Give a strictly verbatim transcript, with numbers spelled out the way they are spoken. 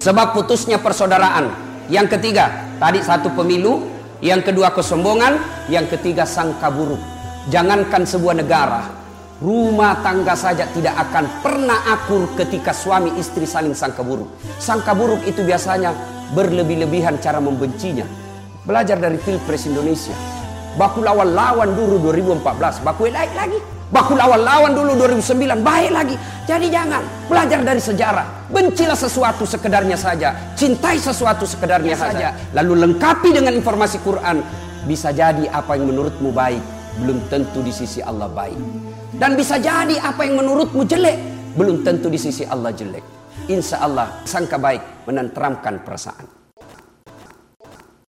sebab putusnya persaudaraan. Yang ketiga, tadi satu pemilu. Yang kedua kesombongan. Yang ketiga sangka buruk. Jangankan sebuah negara, rumah tangga saja tidak akan pernah akur ketika suami istri saling sangka buruk. Sangka buruk itu biasanya berlebih-lebihan cara membencinya. Belajar dari Pilpres Indonesia. Baku lawan-lawan dulu dua ribu empat belas, baku baik lagi. Baku lawan-lawan dulu dua ribu sembilan, baik lagi. Jadi jangan, belajar dari sejarah. Bencilah sesuatu sekedarnya saja, cintai sesuatu sekedarnya saja, lalu lengkapi dengan informasi Quran. Bisa jadi apa yang menurutmu baik, belum tentu di sisi Allah baik. Dan bisa jadi apa yang menurutmu jelek, belum tentu di sisi Allah jelek. Insya Allah sangka baik menenteramkan perasaan.